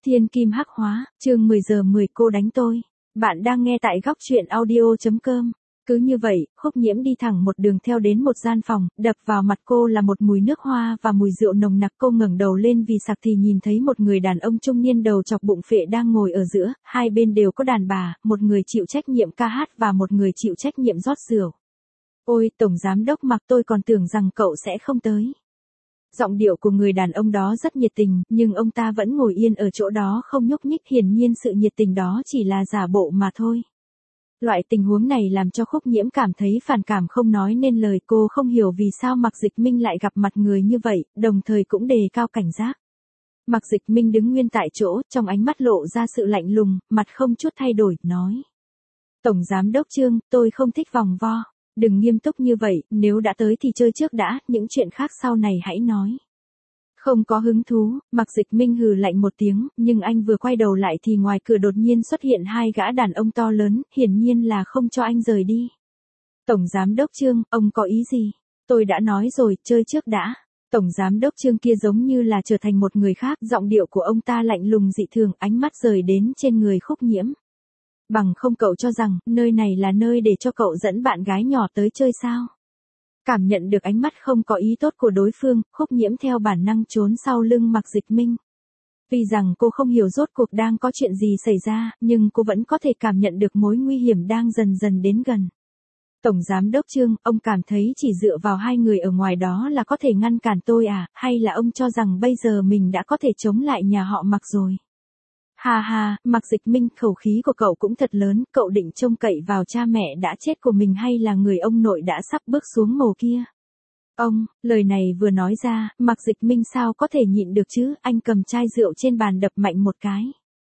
Thiên kim hắc hóa, chương 10 giờ 10 cô đánh tôi. Bạn đang nghe tại góc truyện audio.com. Cứ như vậy, Khúc Nhiễm đi thẳng một đường theo đến một gian phòng, đập vào mặt cô là một mùi nước hoa và mùi rượu nồng nặc. Cô ngẩng đầu lên vì sặc thì nhìn thấy một người đàn ông trung niên đầu chọc bụng phệ đang ngồi ở giữa, hai bên đều có đàn bà, một người chịu trách nhiệm ca hát và một người chịu trách nhiệm rót rượu. Ôi, Tổng Giám Đốc Mạc, tôi còn tưởng rằng cậu sẽ không tới. Giọng điệu của người đàn ông đó rất nhiệt tình, nhưng ông ta vẫn ngồi yên ở chỗ đó không nhúc nhích, hiển nhiên sự nhiệt tình đó chỉ là giả bộ mà thôi. Loại tình huống này làm cho Khúc Nhiễm cảm thấy phản cảm không nói nên lời. Cô không hiểu vì sao Mạc Dịch Minh lại gặp mặt người như vậy, đồng thời cũng đề cao cảnh giác. Mạc Dịch Minh đứng nguyên tại chỗ, trong ánh mắt lộ ra sự lạnh lùng, mặt không chút thay đổi, nói. Tổng Giám Đốc Trương, tôi không thích vòng vo. Đừng nghiêm túc như vậy, nếu đã tới thì chơi trước đã, những chuyện khác sau này hãy nói. Không có hứng thú, Mạc Dịch Minh hừ lạnh một tiếng, nhưng anh vừa quay đầu lại thì ngoài cửa đột nhiên xuất hiện hai gã đàn ông to lớn, hiển nhiên là không cho anh rời đi. Tổng Giám Đốc Trương, ông có ý gì? Tôi đã nói rồi, chơi trước đã. Tổng Giám Đốc Trương kia giống như là trở thành một người khác, giọng điệu của ông ta lạnh lùng dị thường, ánh mắt rời đến trên người Khúc Nhiễm. Bằng không cậu cho rằng, nơi này là nơi để cho cậu dẫn bạn gái nhỏ tới chơi sao? Cảm nhận được ánh mắt không có ý tốt của đối phương, Khúc Nhiễm theo bản năng trốn sau lưng Mạc Dịch Minh. Vì rằng cô không hiểu rốt cuộc đang có chuyện gì xảy ra, nhưng cô vẫn có thể cảm nhận được mối nguy hiểm đang dần dần đến gần. Tổng Giám Đốc Trương, ông cảm thấy chỉ dựa vào hai người ở ngoài đó là có thể ngăn cản tôi à, hay là ông cho rằng bây giờ mình đã có thể chống lại nhà họ Mạc rồi? Ha ha, Mạc Dịch Minh, khẩu khí của cậu cũng thật lớn, cậu định trông cậy vào cha mẹ đã chết của mình hay là người ông nội đã sắp bước xuống mồ kia? Ông, lời này vừa nói ra, Mạc Dịch Minh sao có thể nhịn được chứ, anh cầm chai rượu trên bàn đập mạnh một cái.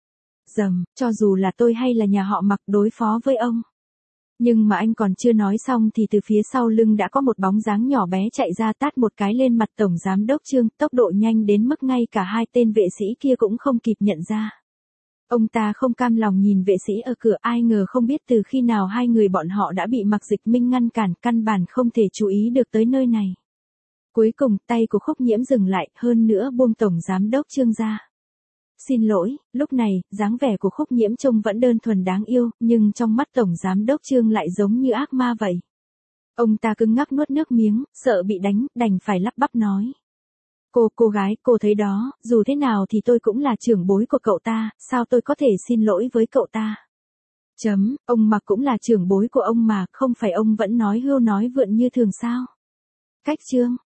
Dầm, cho dù là tôi hay là nhà họ Mạc đối phó với ông. Nhưng mà anh còn chưa nói xong thì từ phía sau lưng đã có một bóng dáng nhỏ bé chạy ra tát một cái lên mặt Tổng Giám Đốc Trương, tốc độ nhanh đến mức ngay cả hai tên vệ sĩ kia cũng không kịp nhận ra. Ông ta không cam lòng nhìn vệ sĩ ở cửa, ai ngờ không biết từ khi nào hai người bọn họ đã bị Mạc Dịch Minh ngăn cản, căn bản không thể chú ý được tới nơi này. Cuối cùng, tay của Khúc Nhiễm dừng lại, hơn nữa buông Tổng Giám Đốc Trương ra. Xin lỗi, lúc này, dáng vẻ của Khúc Nhiễm trông vẫn đơn thuần đáng yêu, nhưng trong mắt Tổng Giám Đốc Trương lại giống như ác ma vậy. Ông ta cứng ngắc nuốt nước miếng, sợ bị đánh, đành phải lắp bắp nói. Cô gái, cô thấy đó, dù thế nào thì tôi cũng là trưởng bối của cậu ta, sao tôi có thể xin lỗi với cậu ta? Ông Mạc cũng là trưởng bối của ông mà, không phải ông vẫn nói hưu nói vượn như thường sao? Cách Trương,